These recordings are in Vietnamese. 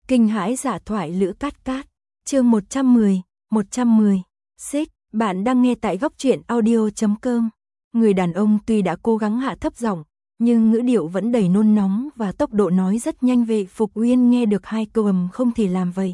Kinh hãi dạ thoại Lữ Cát Cát, chương 110. Xích, bạn đang nghe tại góc truyện audio.com. Người đàn ông tuy đã cố gắng hạ thấp giọng, nhưng ngữ điệu vẫn đầy nôn nóng và tốc độ nói rất nhanh. Vệ Phục Uyên nghe được hai câu không thể làm vậy.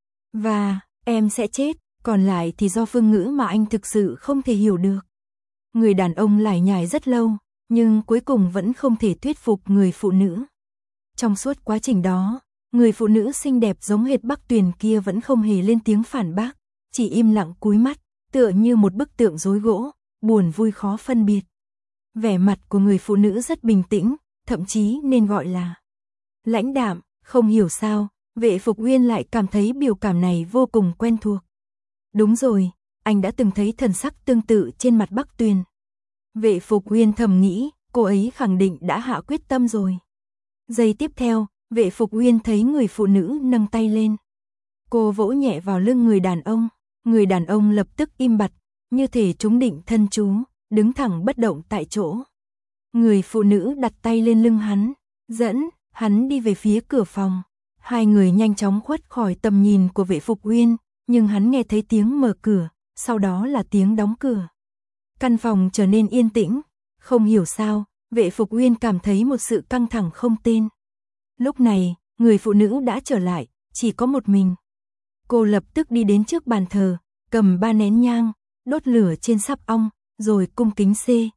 Và, em sẽ chết, còn lại thì do phương ngữ mà anh thực sự không thể hiểu được. Người đàn ông lải nhải rất lâu, nhưng cuối cùng vẫn không thể thuyết phục người phụ nữ. Trong suốt quá trình đó, người phụ nữ xinh đẹp giống hệt Bắc Tuyền kia vẫn không hề lên tiếng phản bác, chỉ im lặng cúi mắt, tựa như một bức tượng rối gỗ, buồn vui khó phân biệt. Vẻ mặt của người phụ nữ rất bình tĩnh, thậm chí nên gọi là lãnh đạm. Không hiểu sao, Vệ Phục Uyên lại cảm thấy biểu cảm này vô cùng quen thuộc. Đúng rồi, anh đã từng thấy thần sắc tương tự trên mặt Bắc Tuyền. Vệ Phục Uyên thầm nghĩ, cô ấy khẳng định đã hạ quyết tâm rồi. Giây tiếp theo, Vệ Phục Uyên thấy người phụ nữ nâng tay lên. Cô vỗ nhẹ vào lưng người đàn ông lập tức im bặt, như thể trúng định thân chú, đứng thẳng bất động tại chỗ. Người phụ nữ đặt tay lên lưng hắn, dẫn hắn đi về phía cửa phòng. Hai người nhanh chóng khuất khỏi tầm nhìn của Vệ Phục Uyên, nhưng hắn nghe thấy tiếng mở cửa, sau đó là tiếng đóng cửa. Căn phòng trở nên yên tĩnh, không hiểu sao, Vệ Phục Uyên cảm thấy một sự căng thẳng không tên. Lúc này, người phụ nữ đã trở lại, chỉ có một mình. Cô lập tức đi đến trước bàn thờ, cầm 3 nén nhang, đốt lửa trên sáp ong, rồi cung kính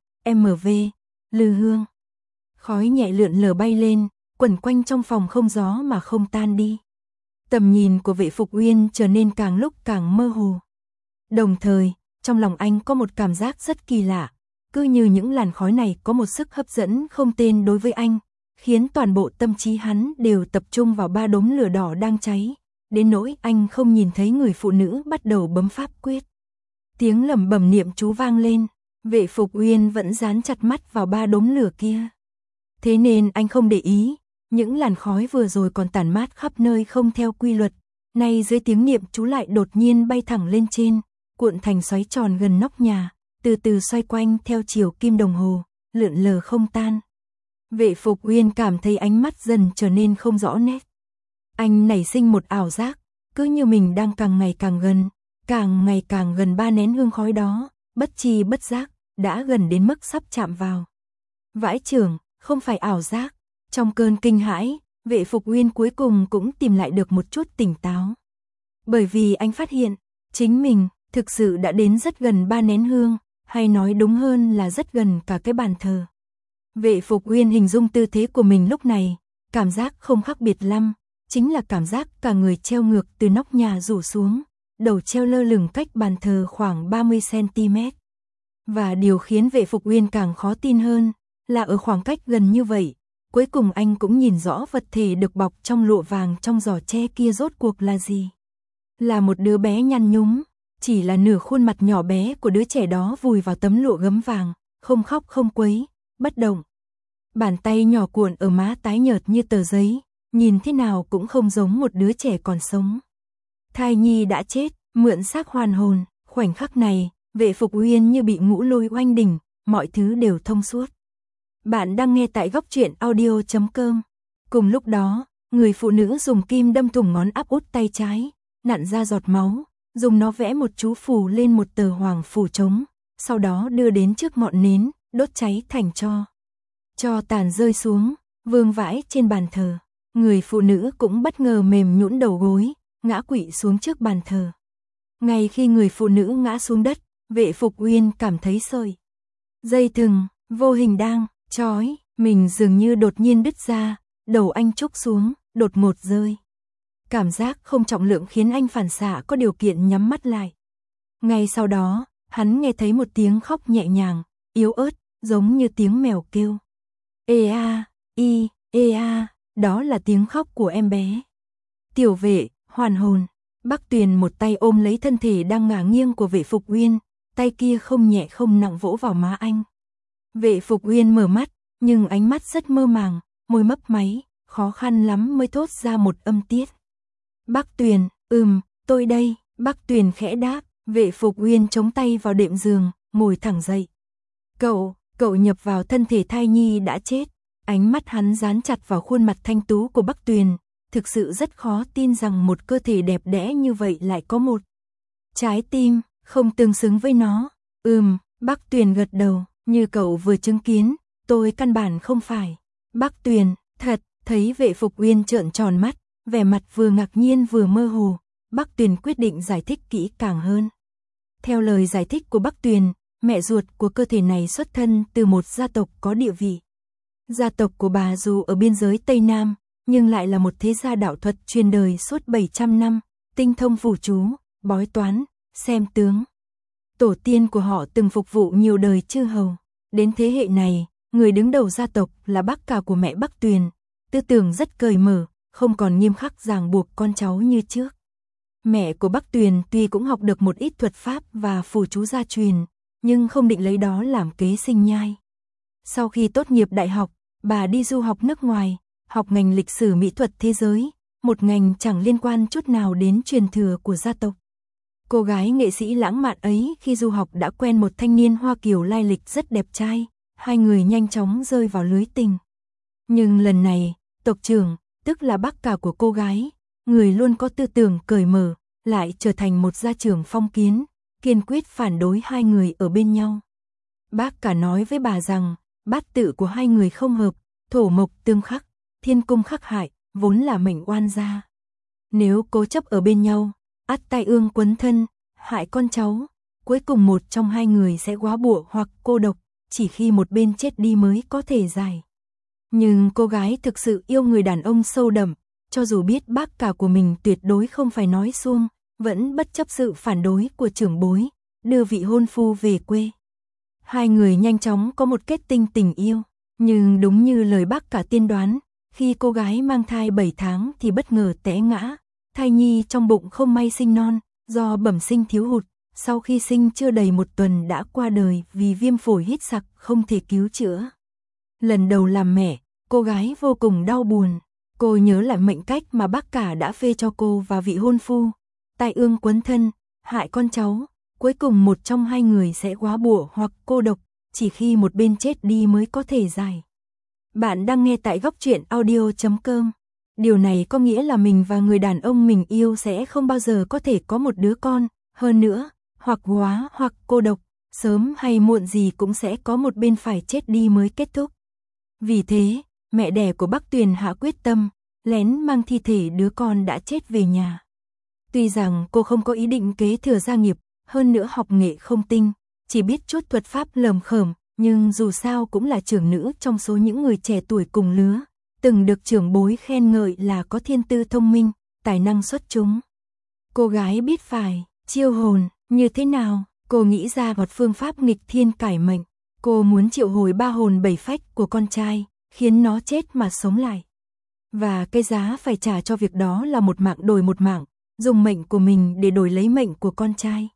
CMV, lư hương. Khói nhẹ lượn lờ bay lên, quẩn quanh trong phòng không gió mà không tan đi. Tầm nhìn của Vệ Phục Uyên trở nên càng lúc càng mơ hồ. Đồng thời, trong lòng anh có một cảm giác rất kỳ lạ, cứ như những làn khói này có một sức hấp dẫn không tên đối với anh, khiến toàn bộ tâm trí hắn đều tập trung vào 3 đốm lửa đỏ đang cháy, đến nỗi anh không nhìn thấy người phụ nữ bắt đầu bấm pháp quyết. Tiếng lẩm bẩm niệm chú vang lên, Vệ Phục Uyên vẫn dán chặt mắt vào 3 đốm lửa kia. Thế nên anh không để ý, những làn khói vừa rồi còn tản mát khắp nơi không theo quy luật, nay dưới tiếng niệm chú lại đột nhiên bay thẳng lên trên, cuộn thành xoáy tròn gần nóc nhà, từ từ xoay quanh theo chiều kim đồng hồ, lượn lờ không tan. Vệ Phục Uyên cảm thấy ánh mắt dần trở nên không rõ nét. Anh nảy sinh một ảo giác, cứ như mình đang càng ngày càng gần 3 nén hương khói đó, bất tri bất giác, đã gần đến mức sắp chạm vào. Vãi chưởng, không phải ảo giác. Trong cơn kinh hãi, Vệ Phục Uyên cuối cùng cũng tìm lại được một chút tỉnh táo. Bởi vì anh phát hiện, chính mình thực sự đã đến rất gần 3 nén hương, hay nói đúng hơn là rất gần cả cái bàn thờ. Vệ Phục Uyên hình dung tư thế của mình lúc này, cảm giác không khác biệt lắm, chính là cảm giác cả người treo ngược từ nóc nhà rủ xuống, đầu treo lơ lửng cách bàn thờ khoảng 30 cm. Và điều khiến Vệ Phục Uyên càng khó tin hơn, là ở khoảng cách gần như vậy, cuối cùng anh cũng nhìn rõ vật thể được bọc trong lụa vàng trong giỏ tre kia rốt cuộc là gì. Là một đứa bé nhăn nhúm, chỉ là nửa khuôn mặt nhỏ bé của đứa trẻ đó vùi vào tấm lụa gấm vàng, không khóc không quấy, bất động. Bàn tay nhỏ cuộn ở má tái nhợt như tờ giấy, nhìn thế nào cũng không giống một đứa trẻ còn sống. Thai nhi đã chết, mượn xác hoàn hồn, khoảnh khắc này, Vệ Phục Uyên như bị ngũ lôi oanh đỉnh, mọi thứ đều thông suốt. Bạn đang nghe tại góc truyện audio.com. Cùng lúc đó, người phụ nữ dùng kim đâm thủng ngón áp út tay trái, nặn ra giọt máu, dùng nó vẽ một chú phù lên một tờ hoàng phù trống, sau đó đưa đến trước ngọn nến, đốt cháy thành tro. Tro tàn rơi xuống, vương vãi trên bàn thờ. Người phụ nữ cũng bất ngờ mềm nhũn đầu gối, ngã quỵ xuống trước bàn thờ. Ngay khi người phụ nữ ngã xuống đất, Vệ Phục Uyên cảm thấy sợi dây thừng vô hình đang trói mình dường như đột nhiên đứt ra, đầu anh trúc xuống, đột ngột rơi. Cảm giác không trọng lượng khiến anh phản xạ có điều kiện nhắm mắt lại. Ngay sau đó, hắn nghe thấy một tiếng khóc nhẹ nhàng, yếu ớt, giống như tiếng mèo kêu. Ê a, đó là tiếng khóc của em bé. Tiểu Vệ, hoàn hồn. Bắc Tuyền một tay ôm lấy thân thể đang ngả nghiêng của Vệ Phục Uyên, tay kia không nhẹ không nặng vỗ vào má anh. Vệ Phục Uyên mở mắt, nhưng ánh mắt rất mơ màng, môi mấp máy, khó khăn lắm mới thốt ra một âm tiết. Bắc Tuyền, tôi đây. Bắc Tuyền khẽ đáp. Vệ Phục Uyên chống tay vào đệm giường, ngồi thẳng dậy. Cậu nhập vào thân thể thai nhi đã chết. Ánh mắt hắn dán chặt vào khuôn mặt thanh tú của Bắc Tuyền, thực sự rất khó tin rằng một cơ thể đẹp đẽ như vậy lại có một trái tim không tương xứng với nó. Bắc Tuyền gật đầu, như cậu vừa chứng kiến, tôi căn bản không phải. Bắc Tuyền, thật, thấy Vệ Phục Uyên trợn tròn mắt, vẻ mặt vừa ngạc nhiên vừa mơ hồ, Bắc Tuyền quyết định giải thích kỹ càng hơn. Theo lời giải thích của Bắc Tuyền, mẹ ruột của cơ thể này xuất thân từ một gia tộc có địa vị. Gia tộc của bà dù ở biên giới Tây Nam, nhưng lại là một thế gia đạo thuật truyền đời suốt 700 năm, tinh thông phù chú, bói toán, xem tướng. Tổ tiên của họ từng phục vụ nhiều đời chư hầu. Đến thế hệ này, người đứng đầu gia tộc là bác cả của mẹ Bắc Tuyền, tư tưởng rất cởi mở, không còn nghiêm khắc ràng buộc con cháu như trước. Mẹ của Bắc Tuyền tuy cũng học được một ít thuật pháp và phù chú gia truyền, nhưng không định lấy đó làm kế sinh nhai. Sau khi tốt nghiệp đại học, bà đi du học nước ngoài, học ngành lịch sử mỹ thuật thế giới, một ngành chẳng liên quan chút nào đến truyền thừa của gia tộc. Cô gái nghệ sĩ lãng mạn ấy khi du học đã quen một thanh niên Hoa Kiều lai lịch rất đẹp trai, hai người nhanh chóng rơi vào lưới tình. Nhưng lần này, tộc trưởng, tức là bác cả của cô gái, người luôn có tư tưởng cởi mở, lại trở thành một gia trưởng phong kiến, kiên quyết phản đối hai người ở bên nhau. Bác cả nói với bà rằng, bát tự của hai người không hợp, thổ mộc tương khắc, thiên cung khắc hại, vốn là mệnh oan gia. Nếu cố chấp ở bên nhau, ắt tai ương quấn thân, hại con cháu, cuối cùng một trong hai người sẽ góa bụa hoặc cô độc, chỉ khi một bên chết đi mới có thể giải. Nhưng cô gái thực sự yêu người đàn ông sâu đậm, cho dù biết bác cả của mình tuyệt đối không phải nói suông, vẫn bất chấp sự phản đối của trưởng bối, đưa vị hôn phu về quê. Hai người nhanh chóng có một kết tinh tình yêu, nhưng đúng như lời bác cả tiên đoán, khi cô gái mang thai 7 tháng thì bất ngờ té ngã, thai nhi trong bụng không may sinh non, do bẩm sinh thiếu hụt, sau khi sinh chưa đầy một tuần đã qua đời vì viêm phổi hít sặc không thể cứu chữa. Lần đầu làm mẹ, cô gái vô cùng đau buồn, cô nhớ lại mệnh cách mà bác cả đã phê cho cô và vị hôn phu, tai ương quấn thân, hại con cháu, cuối cùng một trong hai người sẽ góa bụa hoặc cô độc, chỉ khi một bên chết đi mới có thể giải. Bạn đang nghe tại góc truyện audio.com. Điều này có nghĩa là mình và người đàn ông mình yêu sẽ không bao giờ có thể có một đứa con, hơn nữa, hoặc góa hoặc cô độc, sớm hay muộn gì cũng sẽ có một bên phải chết đi mới kết thúc. Vì thế, mẹ đẻ của Bắc Tuyền hạ quyết tâm, lén mang thi thể đứa con đã chết về nhà. Tuy rằng cô không có ý định kế thừa gia nghiệp, hơn nữa học nghệ không tinh, chỉ biết chút thuật pháp lởm khởm, nhưng dù sao cũng là trưởng nữ trong số những người trẻ tuổi cùng lứa, từng được trưởng bối khen ngợi là có thiên tư thông minh, tài năng xuất chúng. Cô gái biết phải chiêu hồn như thế nào, cô nghĩ ra một phương pháp nghịch thiên cải mệnh. Cô muốn triệu hồi 3 hồn 7 phách của con trai, khiến nó chết mà sống lại. Và cái giá phải trả cho việc đó là một mạng đổi một mạng, dùng mệnh của mình để đổi lấy mệnh của con trai.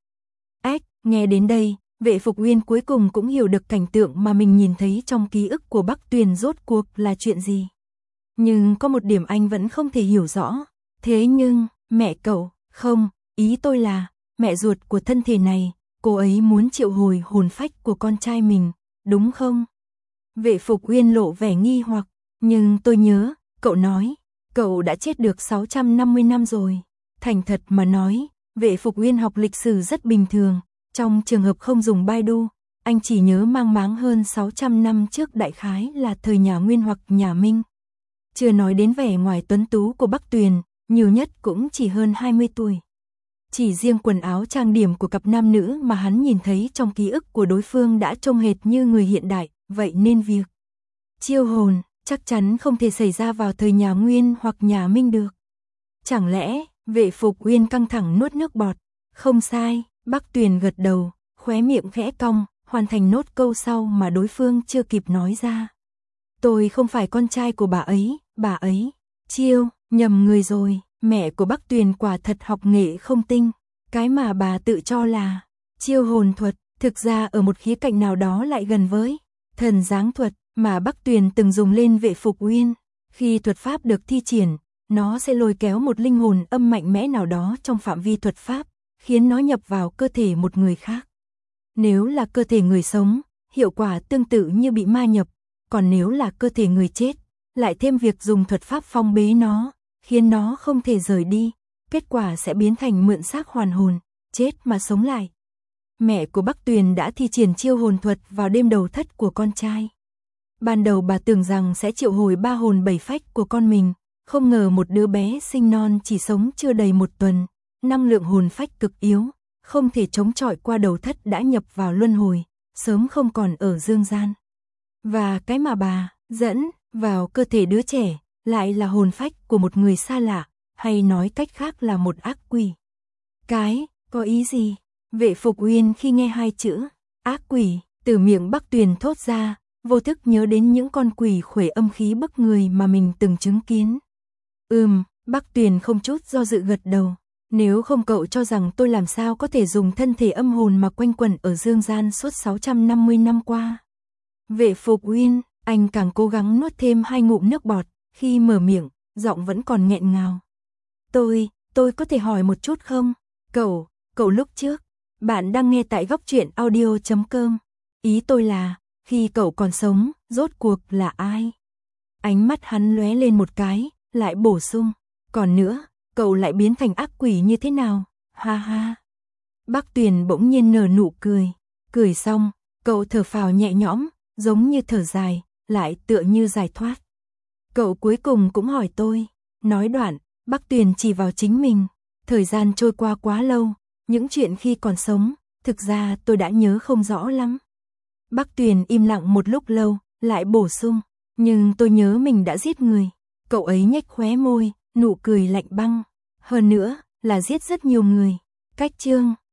Nghe đến đây, Vệ Phục Uyên cuối cùng cũng hiểu được cảnh tượng mà mình nhìn thấy trong ký ức của Bắc Tuyền rốt cuộc là chuyện gì. Nhưng có một điểm anh vẫn không thể hiểu rõ. Thế nhưng, mẹ cậu, không, ý tôi là, mẹ ruột của thân thể này, cô ấy muốn triệu hồi hồn phách của con trai mình, đúng không? Vệ Phục Uyên lộ vẻ nghi hoặc, nhưng tôi nhớ, cậu nói, cậu đã chết được 650 năm rồi. Thành thật mà nói, Vệ Phục Uyên học lịch sử rất bình thường, trong trường hợp không dùng Baidu, anh chỉ nhớ mang máng hơn 600 năm trước đại khái là thời nhà Nguyên hoặc nhà Minh. Chưa nói đến vẻ ngoài tuấn tú của Bắc Tuyền, nhiều nhất cũng chỉ hơn 20 tuổi. Chỉ riêng quần áo trang điểm của cặp nam nữ mà hắn nhìn thấy trong ký ức của đối phương đã trông hệt như người hiện đại, vậy nên việc chiêu hồn chắc chắn không thể xảy ra vào thời nhà Nguyên hoặc nhà Minh được. Chẳng lẽ, Vệ Phục Uyên căng thẳng nuốt nước bọt, không sai, Bắc Tuyền gật đầu, khóe miệng khẽ cong, hoàn thành nốt câu sau mà đối phương chưa kịp nói ra. Tôi không phải con trai của bà ấy, chiêu, nhầm người rồi, mẹ của Bắc Tuyền quả thật học nghệ không tinh, cái mà bà tự cho là chiêu hồn thuật, thực ra ở một khía cạnh nào đó lại gần với thần giáng thuật mà Bắc Tuyền từng dùng lên Vệ Phục Uyên. Khi thuật pháp được thi triển, nó sẽ lôi kéo một linh hồn âm mạnh mẽ nào đó trong phạm vi thuật pháp, khiến nó nhập vào cơ thể một người khác. Nếu là cơ thể người sống, hiệu quả tương tự như bị ma nhập, còn nếu là cơ thể người chết, lại thêm việc dùng thuật pháp phong bế nó, khiến nó không thể rời đi, kết quả sẽ biến thành mượn xác hoàn hồn, chết mà sống lại. Mẹ của Bắc Tuyền đã thi triển chiêu hồn thuật vào đêm đầu thất của con trai. Ban đầu bà tưởng rằng sẽ triệu hồi 3 hồn 7 phách của con mình, không ngờ một đứa bé sinh non chỉ sống chưa đầy 1 tuần, năng lượng hồn phách cực yếu, không thể chống chọi qua đầu thất đã nhập vào luân hồi, sớm không còn ở dương gian. Và cái mà bà dẫn vào cơ thể đứa trẻ lại là hồn phách của một người xa lạ, hay nói cách khác là một ác quỷ. Cái, có ý gì? Vệ Phục Uyên khi nghe 2 chữ ác quỷ từ miệng Bắc Tuyền thốt ra, vô thức nhớ đến những con quỷ khuể âm khí bức người mà mình từng chứng kiến. Bắc Tuyền không chút do dự gật đầu. Nếu không cậu cho rằng tôi làm sao có thể dùng thân thể âm hồn mà quanh quẩn ở dương gian suốt 650 năm qua. Vệ Phục Uyên, anh càng cố gắng nuốt thêm 2 ngụm nước bọt, khi mở miệng, giọng vẫn còn nghẹn ngào. Tôi có thể hỏi một chút không? Cậu lúc trước, bạn đang nghe tại góc truyện audio.com. Ý tôi là, khi cậu còn sống, rốt cuộc là ai? Ánh mắt hắn lóe lên một cái, lại bổ sung. Còn nữa, cậu lại biến thành ác quỷ như thế nào? Ha ha. Bắc Tuyền bỗng nhiên nở nụ cười. Cười xong, cậu thở phào nhẹ nhõm, giống như thở dài, lại tựa như giải thoát. Cậu cuối cùng cũng hỏi tôi. Nói đoạn, Bắc Tuyền chỉ vào chính mình. Thời gian trôi qua quá lâu, những chuyện khi còn sống, thực ra tôi đã nhớ không rõ lắm. Bắc Tuyền im lặng một lúc lâu, lại bổ sung. Nhưng tôi nhớ mình đã giết người. Cậu ấy nhếch khóe môi, nụ cười lạnh băng. Hơn nữa, là giết rất nhiều người. Cách chương